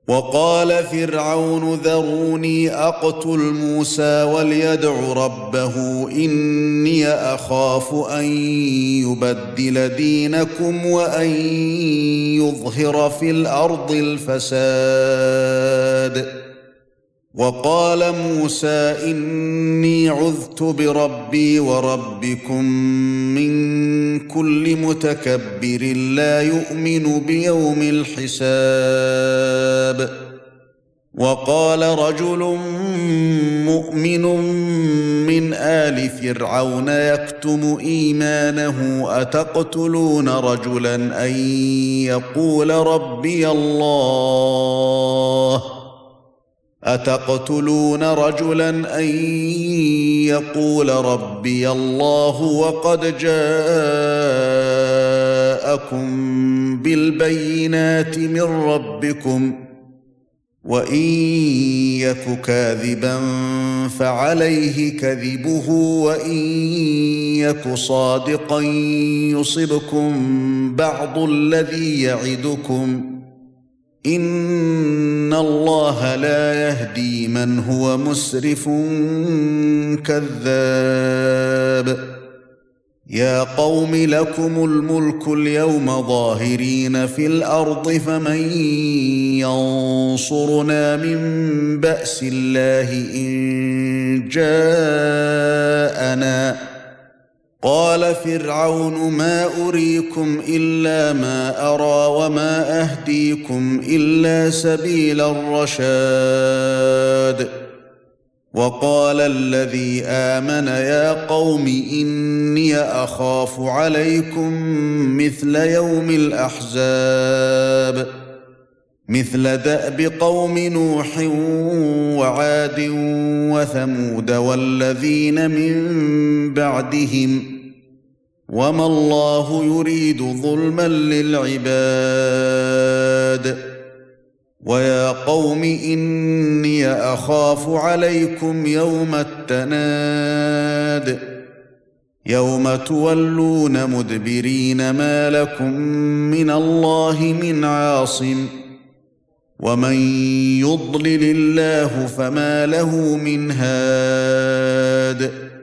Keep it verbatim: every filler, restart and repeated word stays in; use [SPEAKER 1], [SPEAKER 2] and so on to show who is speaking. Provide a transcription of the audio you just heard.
[SPEAKER 1] وقال فرعون ذروني أقتل موسى وليدع ربه إني أخاف أن يبدل دينكم وأن يظهر في الأرض الفساد وقال موسى إني عذت بربي وربكم من كل متكبر لا يؤمن بيوم الحساب وقال رجل مؤمن من آل فرعون يكتم إيمانه أتقتلون رجلا أن يقول ربي الله أتقتلون رجلا أن يقول ربي الله وقد جاءكم بالبينات من ربكم وإن يك كاذبا فعليه كذبه وإن يك صادقا يصبكم بعض الذي يعدكم إن الله لا يهدي من هو مسرف كذاب يا قوم لكم الملك اليوم ظاهرين في الأرض فمن ينصرنا من بأس الله إن جاءنا قال فرعون ما أريكم إلا ما أرى وما أهديكم إلا سبيل الرشاد وقال الذي آمن يا قوم إني أخاف عليكم مثل يوم الأحزاب مثل دأب قوم نوح وعاد وثمود والذين من بعدهم وما الله يريد ظلما للعباد ويا قوم إني أخاف عليكم يوم التناد يوم تولون مدبرين ما لكم من الله من عاصم ومن يضلل الله فما له من هاد